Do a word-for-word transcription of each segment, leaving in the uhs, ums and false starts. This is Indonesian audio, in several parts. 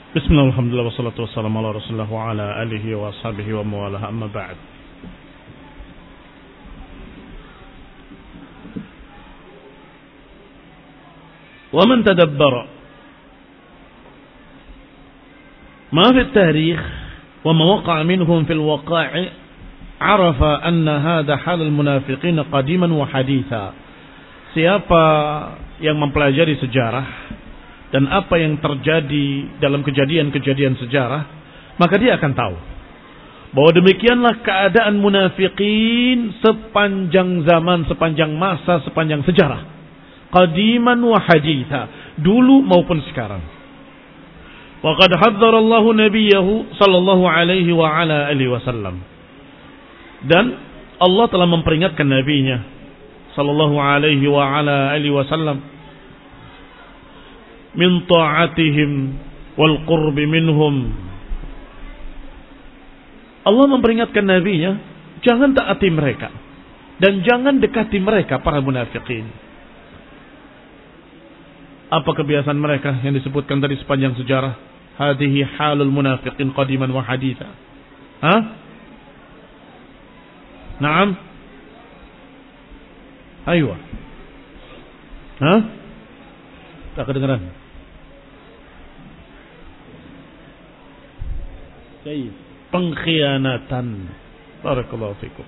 Bismillah, alhamdulillah, wassalatu wassalamu ala rasulillah wa ala alihi wa ashabihi wa mawalah, amma ba'd. Wa man tadabbara ma fi at-tarikh wa ma waqa'a minhum fil waqa'i arafa anna hadha hal al-munafiqin qadiman wa haditha. Siapa yang mempelajari sejarah dan apa yang terjadi dalam kejadian-kejadian sejarah, maka dia akan tahu bahwa demikianlah keadaan munafikin sepanjang zaman, sepanjang masa, sepanjang sejarah. Qadiman wa haditha, dulu maupun sekarang. Wa qad hadzara Allahu nabiyahu sallallahu alaihi wa ala alihi wasallam. Dan Allah telah memperingatkan nabinya sallallahu alaihi wa ala alihi wasallam min ta'atihim wal qurbi minhum. Allah memperingatkan nabinya, jangan taati mereka dan jangan dekati mereka, para munafikin. Apa kebiasaan mereka yang disebutkan tadi sepanjang sejarah? Hadhihi halul munafiqin qadiman wa haditha. Hah? Naam? Aywa. Hah? Tak kedengaran. Baik. Pengkhianatan. Barakallahu fikum.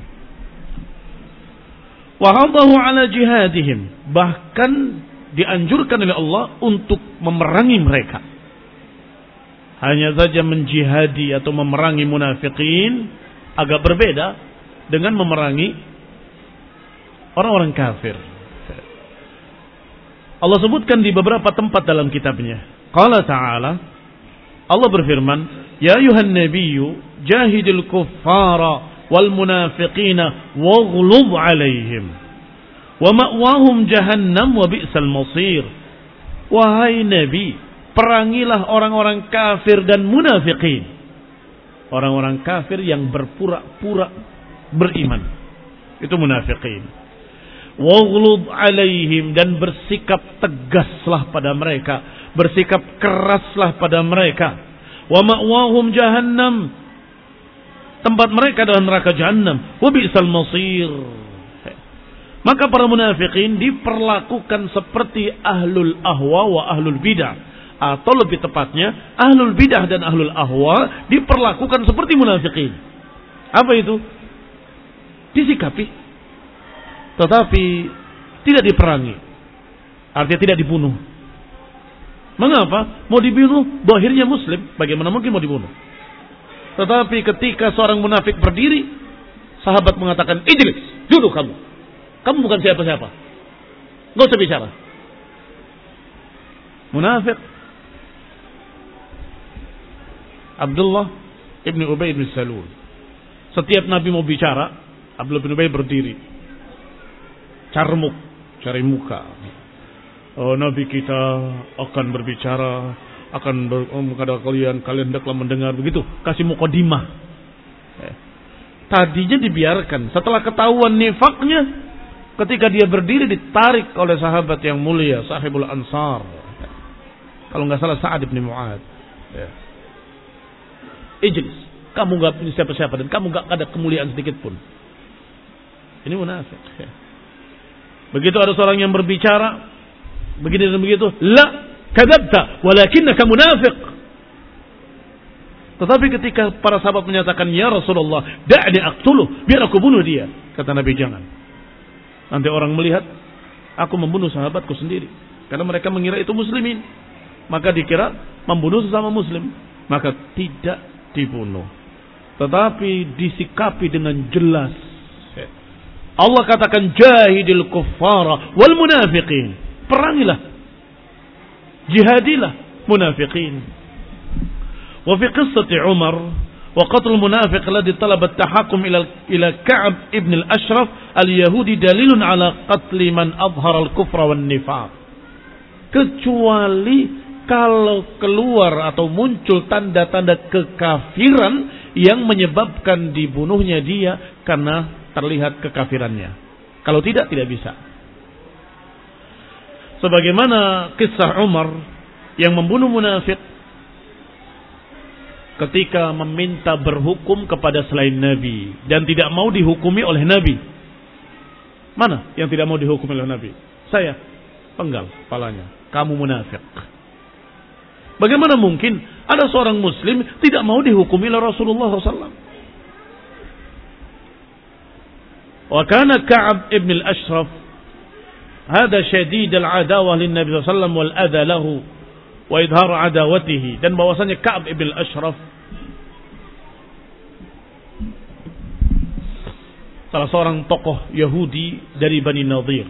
Wa hadahu ala jihadihim. Bahkan dianjurkan oleh Allah untuk memerangi mereka. Hanya saja menjihadi atau memerangi munafikin agak berbeda dengan memerangi orang-orang kafir. Allah sebutkan di beberapa tempat dalam kitabnya. Qala ta'ala, Allah berfirman, ya ayuhan nabiyyu jahidil kuffara wal munafiqina waghlub alaihim wa ma'wahum jahannam wa bi'sal masir. Wahai nabi, perangilah orang-orang kafir dan munafiqin. Orang-orang kafir yang berpura-pura beriman, itu munafiqin. Waghlub alaihim, dan bersikap tegaslah pada mereka, bersikap keraslah pada mereka. Wa ma'wahum jahannam, tempat mereka adalah neraka jahannam. Wa bi'sal masir. Maka para munafikin diperlakukan seperti ahlul ahwa wa ahlul bidah, atau lebih tepatnya ahlul bidah dan ahlul ahwa diperlakukan seperti munafikin. Apa itu? Disikapi, tetapi tidak diperangi, artinya tidak dibunuh. Mengapa? Mau dibunuh, zahirnya muslim, bagaimana mungkin mau dibunuh? Tetapi ketika seorang munafik berdiri, sahabat mengatakan, ijlis, duduk kamu. Kamu bukan siapa-siapa, nggak usah bicara. Munafik. Abdullah ibn Ubay ibn Salul, setiap Nabi mau bicara, Abdullah bin Ubay berdiri, carmuk, cari muka. Oh, Nabi kita akan berbicara, akan ber, oh, kepada kalian, kalian hendaklah mendengar, begitu. Kasih mukadimah. Eh. Tadinya dibiarkan, setelah ketahuan nifaknya, ketika dia berdiri ditarik oleh sahabat yang mulia, sahibul ansar. Kalau nggak salah Sa'ad bin Mu'ad. Ya. Ijlis, kamu nggak punya siapa-siapa dan kamu nggak ada kemuliaan sedikit pun. Ini munafik. Ya. Begitu ada seorang yang berbicara begini dan begitu, la kadzabta walakinnaka munafiq. Tetapi ketika para sahabat menyatakan, ya Rasulullah, da'ni aqtuluh, biar aku bunuh dia, kata Nabi, jangan. Nanti orang melihat aku membunuh sahabatku sendiri, karena mereka mengira itu muslimin, maka dikira membunuh sesama muslim, maka tidak dibunuh, tetapi disikapi dengan jelas. Allah katakan jahidil kuffara wal munafiqin, perangilah, jihadilah munafiqin. Wa fi qissati Umar wa qatl munafiq alladhi talaba at-tahakkum ila ila Ka'b ibn al-Ashraf al-Yahudi dalilun ala qatli man adhara al-kufra wan nifaq. Kecuali kalau keluar atau muncul tanda-tanda kekafiran yang menyebabkan dibunuhnya dia karena terlihat kekafirannya. Kalau tidak, tidak bisa. Sebagaimana kisah Umar yang membunuh munafik ketika meminta berhukum kepada selain Nabi dan tidak mau dihukumi oleh Nabi. Mana yang tidak mau dihukumi oleh Nabi? Saya. Penggal kepalanya. Kamu munafik. Bagaimana mungkin ada seorang muslim tidak mau dihukumi oleh Rasulullah shallallahu alaihi wasallam? Wa kana Ka'ab ibn al-Ashraf hada syadid al-adawah lin Nabi sallallahu alaihi wasallam wal adha lahu wa idhar adawatihi, dan bahwasanya Ka'ab ibn al-Ashraf salah seorang tokoh Yahudi dari Bani Nadir,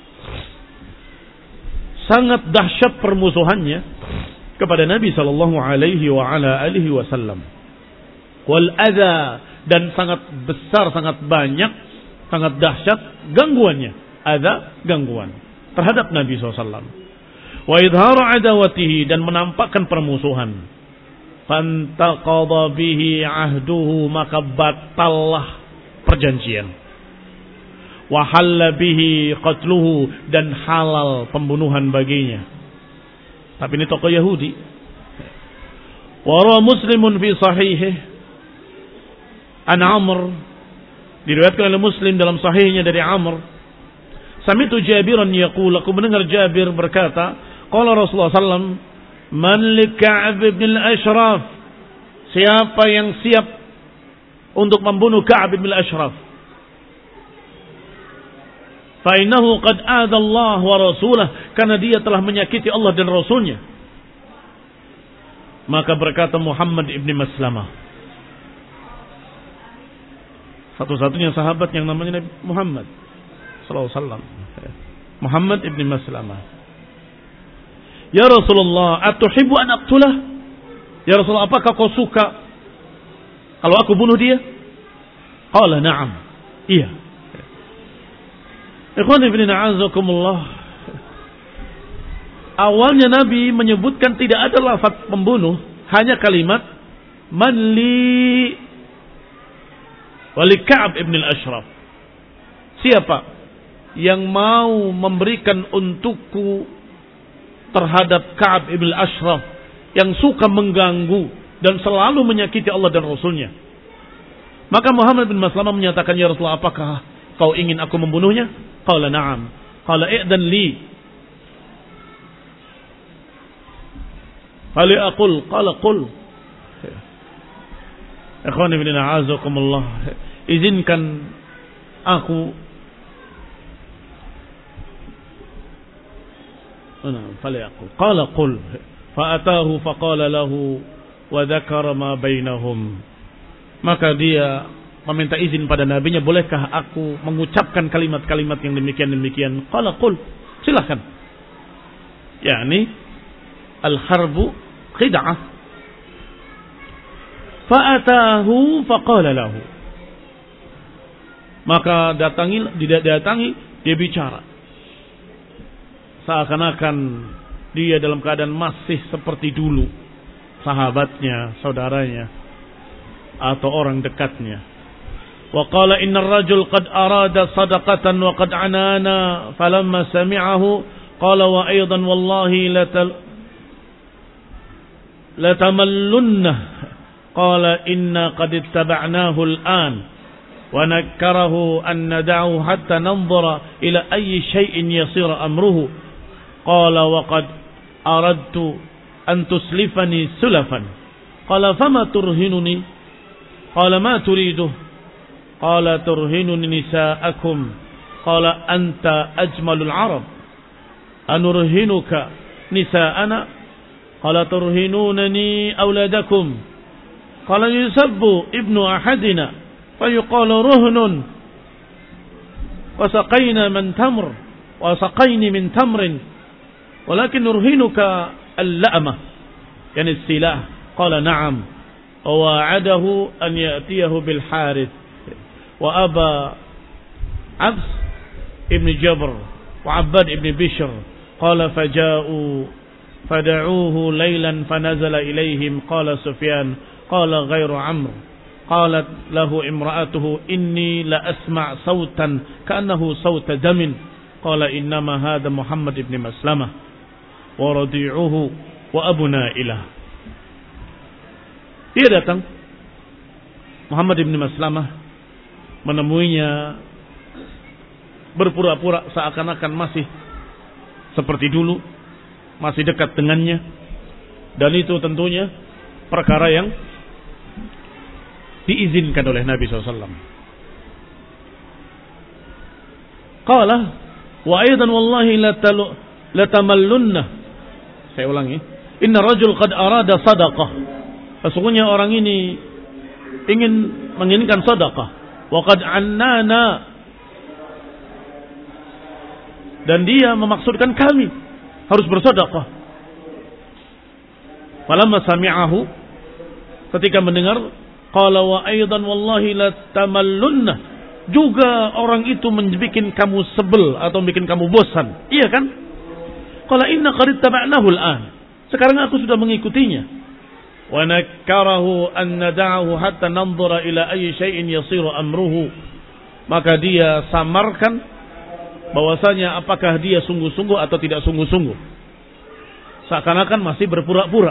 sangat dahsyat permusuhannya kepada Nabi sallallahu alaihi wa ala alihi wasallam. Wal adha, dan sangat besar, sangat banyak, sangat dahsyat gangguannya. Adha, gangguan terhadap Nabi sallallahu alaihi wasallam. Wa idhar adawatihi, dan menampakkan permusuhan. Fantaqadha bihi ahduhu, maka batallah perjanjian. Wa halla bihi qatluhu, dan halal pembunuhan baginya. Tapi ini tokoh Yahudi. Wa rawa Muslimun fi sahihih an Amr, diriwayatkan oleh Muslim dalam sahihnya dari Amr, sami'tu Jabiran yaqul, aku mendengar Jabir berkata, qala Rasulullah sallallahu alaihi wasallam, man li Ka'ab ibn al-Ashraf, siapa yang siap untuk membunuh Ka'ab ibn al-Ashraf, fa innahu qad adha Allah wa rasulah, karena dia telah menyakiti Allah dan Rasulnya. Maka berkata Muhammad ibn Maslamah, satu-satunya sahabat yang namanya Nabi Muhammad sallallahu alaihi wasallam, Muhammad ibn Maslamah, ya Rasulullah, atuhibbu an aqtulah? Ya Rasulullah, apakah kau suka kalau aku bunuh dia? Qala na'am, iya. Ikhwan ibn a'azakumullah, awalnya Nabi menyebutkan tidak ada lafaz pembunuh, hanya kalimat man li wali Ka'ab ibn al-Ashraf, siapa yang mau memberikan untukku terhadap Ka'ab ibn al-Ashraf yang suka mengganggu dan selalu menyakiti Allah dan Rasulnya. Maka Muhammad bin Maslamah menyatakan, ya Rasulullah, apakah kau ingin aku membunuhnya? Qala na'am. Qala i'dan li. Hal aqul? Qala qul. Ikhwan ibn a'azakumullah, izinkan aku ana fala yaqul qala qul fa atahu fa qala lahu wa dzakara ma bainahum, maka dia meminta izin pada nabinya, bolehkah aku mengucapkan kalimat-kalimat yang demikian-demikian? Qala qul, silakan. yakni al-harbu khid'ah. Fa'atahu faqala lahu, maka datangi tidak datangi dia bicara seakan-akan dia dalam keadaan masih seperti dulu, sahabatnya, saudaranya atau orang dekatnya. Wa qala innar rajul qad arada sadaqatan wa qad anana falamma sami'ahu qala wa aidan wallahi la tamallunna qala inna qad ittaba'nahu al-an wa nakkarahu an nad'ahu hatta nanzura ila ayyi shay'in yasira amruhu qala wa qad aradtu an tuslifani sulafan qala fama turhinuni qala ma turidu qala turhinuni nisa'akum qala anta ajmalul arab anurhinuka nisa'ana qala turhinunani awladakum qala yusabbu ibnu ahadina fayuqalu ruhnun wa saqayna min tamr wa saqayni min tamrin walakin nurhinuka al-la'mah yani silah qala na'am wa wa'adahu an ya'tiyahu bil harith wa aba Abs ibn Jabr wa Abbad ibn Bishr qala faja'u fada'uhu laylan fanazala ilayhim qala Sufyan qala ghairu Amr qalat lahu imra'atuhu inni la asma' sautan ka'annahu sauta damin qala innama hadha Muhammad ibn Maslamah wa radi'uhu wa abu Nailah. Dia datang, Muhammad bin Maslamah menemuinya berpura-pura seakan-akan masih seperti dulu, masih dekat dengannya. Dan itu tentunya perkara yang diizinkan oleh Nabi shallallahu alaihi wasallam. Qala wa aidan wallahi latamallunna. Saya ulangi. Inna rajul qad arada sadaqah. Sesungguhnya orang ini ingin menginginkan sedekah. Wa qad annana, dan dia memaksudkan kami harus bersedekah. Falamma sami'ahu, ketika mendengar, qala wa aidan wallahi latamallunna, juga orang itu membuat kamu sebel atau membuat kamu bosan. Iya kan? Qala inna qad taba'nahu al-an. Sekarang aku sudah mengikutinya. Wa nakkarahu an nada'ahu hatta nanzura ila ayyi syai'in yasiru amruhu. Maka dia samarkan bahwasanya apakah dia sungguh-sungguh atau tidak sungguh-sungguh. Seakan-akan masih berpura-pura.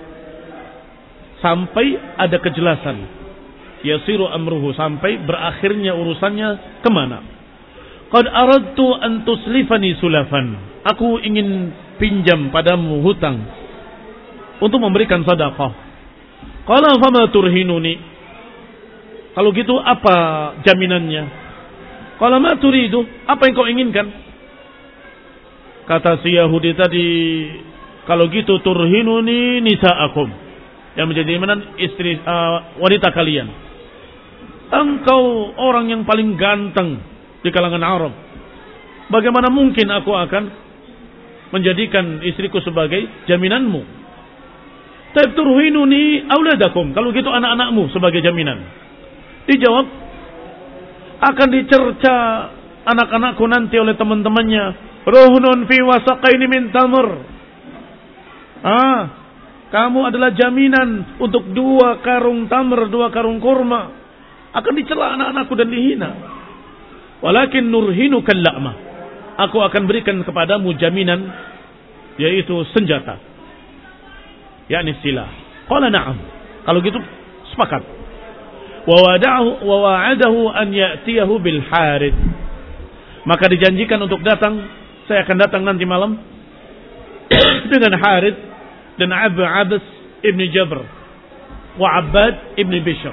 Sampai ada kejelasan. Yasiru amruhu, sampai berakhirnya urusannya kemana. Qad aradtu an tuslifani sulafan. Aku ingin pinjam padamu hutang untuk memberikan sedekah. Qala fama turhinuni. Kalau gitu apa jaminannya? Qala ma turidu, apa yang kau inginkan? Kata si Yahudi tadi, kalau gitu turhinuni nisaakum, yang menjadi jaminan istri uh, wanita kalian. Engkau orang yang paling ganteng di kalangan Arab. Bagaimana mungkin aku akan menjadikan istriku sebagai jaminanmu? Turhinuni auladakum, kalau gitu anak-anakmu sebagai jaminan. Dijawab, akan dicerca anak-anakku nanti oleh teman-temannya. Ruhnun fi wasaqaini min tamr. Ah, kamu adalah jaminan untuk dua karung tamr, dua karung kurma. Akan dicela anak-anakku dan dihina. Walakin nurhinuka la'ma. Aku akan berikan kepadamu jaminan, yaitu senjata. yakni silah. Qala na'am. Kalau gitu sepakat. Wa wa'adahu wa wa'adahu an ya'tiyahu bil Harith. Maka dijanjikan untuk datang, saya akan datang nanti malam dengan Harith dan Abu Abbas ibn Jabr wa Abbad ibn Bishr.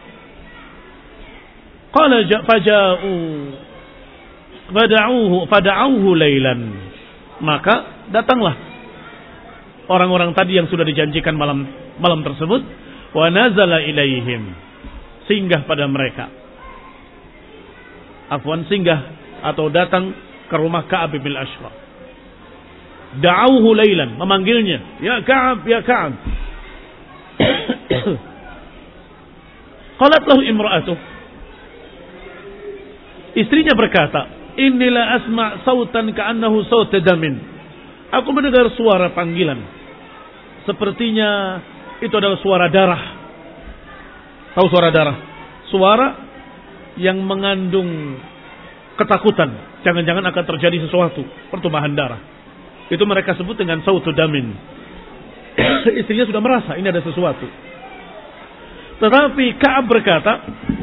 Qala faja'u fada'uhu fada'uhu laylan. Maka datanglah orang-orang tadi yang sudah dijanjikan malam malam tersebut, wa nazala ilaihim, singgah pada mereka. Afwan, singgah atau datang ke rumah Ka'ab bin Ashraf. Da'auhu laylan, memanggilnya, ya Ka'ab, ya Ka'ab. Qalat lahu imra'atuh, istrinya berkata, inilah asma' sautan ka'annahu saut damin. Aku mendengar suara panggilan, sepertinya itu adalah suara darah. Tahu suara darah? Suara yang mengandung ketakutan, jangan-jangan akan terjadi sesuatu, pertumpahan darah. Itu mereka sebut dengan sautu damin. Istrinya sudah merasa ini ada sesuatu. Tetapi Ka'ab berkata,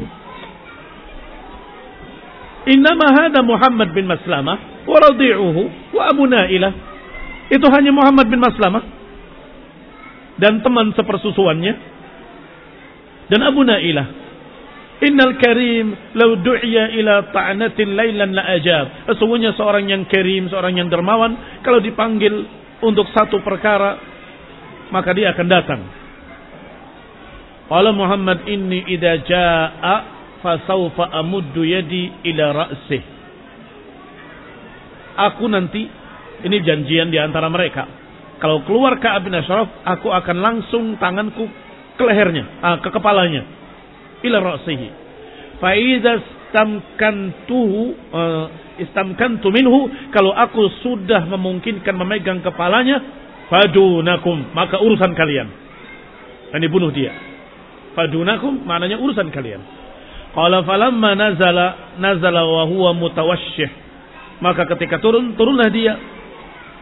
innama hada Muhammad bin Maslamah wa radi'uhu wa Abu Nailah. Itu hanya Muhammad bin Maslamah dan teman sepersusuannya dan Abu Nailah. Innal karim law du'iya ila ta'natin lailan la ajab. Sesungguhnya seorang yang karim, seorang yang dermawan, kalau dipanggil untuk satu perkara, maka dia akan datang. Qala Muhammad inni idza jaa'a fa sawfa amuddu yadi ila ra'sih. Aku nanti, ini janjian di antara mereka, kalau keluar Ka'ab bin Ashraf, aku akan langsung tanganku ke lehernya, ah, ke kepalanya, ila ra'sihi. Fa idza istamkantuhu uh, istamkantu minhu, kalau aku sudah memungkinkan memegang kepalanya, fadunakum, maka urusan kalian. Dan dibunuh dia. Fadunakum maknanya urusan kalian. Qala falamma nazala nazala wa huwa mutawashshih. Maka ketika turun, turunlah dia.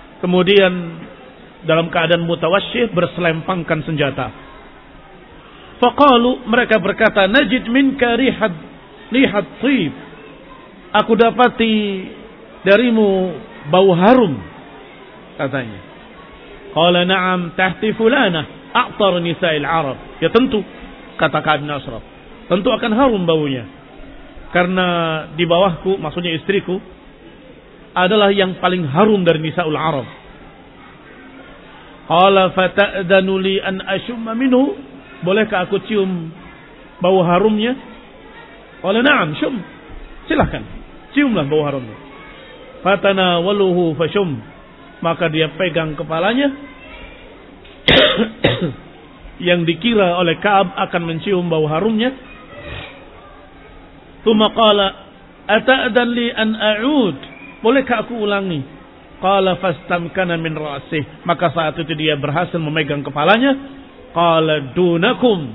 Kemudian dalam keadaan mutawashshih, berselempangkan senjata. Faqalu, mereka berkata, najid minka rihat lihat thib. Aku dapati darimu bau harum, katanya. Qala na'am tahti fulanah a'tar nisa'il Arab. Ya tentu, kata Ka'ab bin Ashraf, tentu akan harum baunya. Karena di bawahku, maksudnya istriku, adalah yang paling harum dari nisa'ul Arab. Qala fata'danu li an ashumma minhu. Bolehkah aku cium bau harumnya? Qala na'am, syum. Silahkan, ciumlah bau harumnya. Fatanawaluhu fashum. Maka dia pegang kepalanya. Yang dikira oleh Ka'ab akan mencium bau harumnya. Tsumma qala ata'dan li an a'ud. Bolehkah aku ulangi? Qala fastamkana min ra'sih. Maka saat itu dia berhasil memegang kepalanya. Qala dunakum.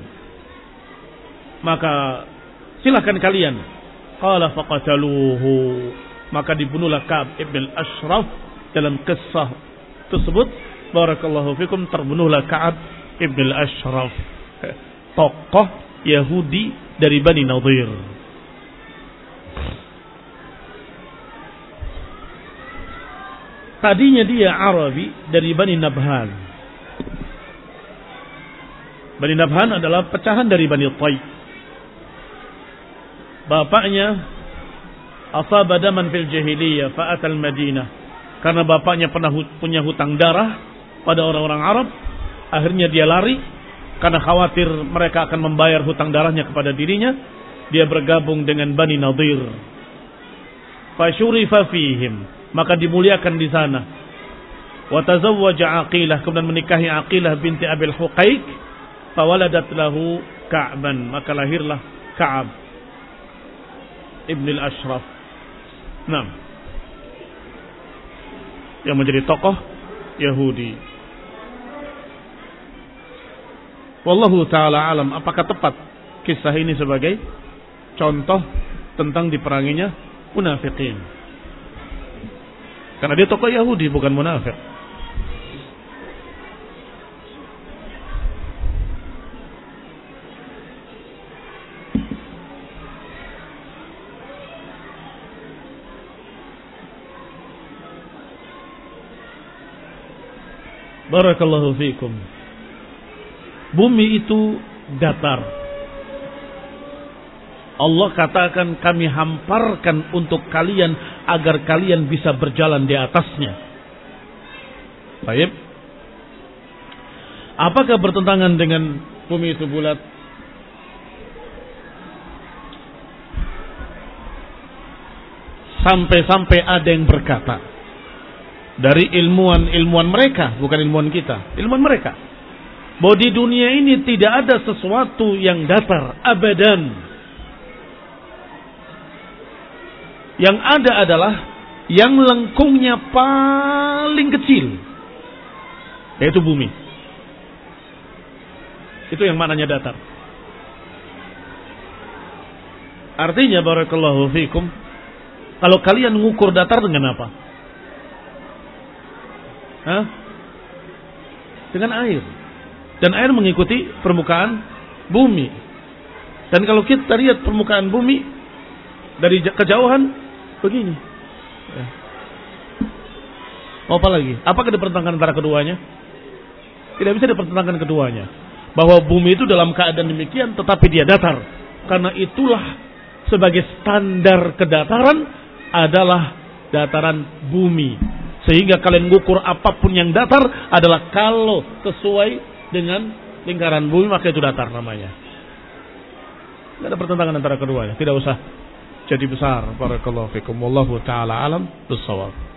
Maka silakan kalian. Qala faqataluhu. Maka dibunuhlah Ka'ab ibn Ashraf. Dalam kisah tersebut, barakallahu fikum, terbunuhlah Ka'ab ibn Ashraf, tokoh Yahudi dari Bani Nadir. Tadinya dia Arabi dari Bani Nabhan. Bani Nabhan adalah pecahan dari Bani Tay. Bapaknya asaba daman fil jahiliyah fa'atal Madinah. Karena bapaknya pernah punya hutang darah pada orang-orang Arab, akhirnya dia lari karena khawatir mereka akan membayar hutang darahnya kepada dirinya. Dia bergabung dengan Bani Nadir. Fasyurifa fihim, maka dimuliakan di sana. Wa tazawwaja Aqilah, kemudian menikahi Aqilah binti Abil Huqaiq. Fawaladat lahu Ka'ban, maka lahirlah Ka'ab ibn al-Ashraf. Nah, yang menjadi tokoh Yahudi. Wallahu ta'ala alam, apakah tepat kisah ini sebagai contoh tentang diperanginya munafikin? Karena dia tokoh Yahudi, bukan munafik. Barakallahu fiikum. Bumi itu datar. Allah katakan, kami hamparkan untuk kalian agar kalian bisa berjalan di atasnya. Baik. Apakah bertentangan dengan bumi itu bulat? Sampai-sampai ada yang berkata, dari ilmuwan-ilmuwan mereka, bukan ilmuwan kita, ilmuwan mereka, bahwa di dunia ini tidak ada sesuatu yang datar, abadan. Yang ada adalah yang lengkungnya paling kecil, yaitu bumi. Itu yang maknanya datar. Artinya, barakallahu fiikum, kalau kalian mengukur datar dengan apa? Hah? Dengan air. Dan air mengikuti permukaan bumi. Dan kalau kita lihat permukaan bumi dari kejauhan begini. Ya. Apa lagi? Apakah dipertentangkan antara keduanya? Tidak bisa dipertentangkan keduanya. Bahwa bumi itu dalam keadaan demikian tetapi dia datar. Karena itulah sebagai standar kedataran adalah dataran bumi. Sehingga kalian mengukur apapun yang datar adalah kalau sesuai dengan lingkaran bumi, maka itu datar namanya. Tidak ada pertentangan antara keduanya. Tidak usah jadi besar. Barakallahu fikum. Wallahu ta'ala alam bis-shawab.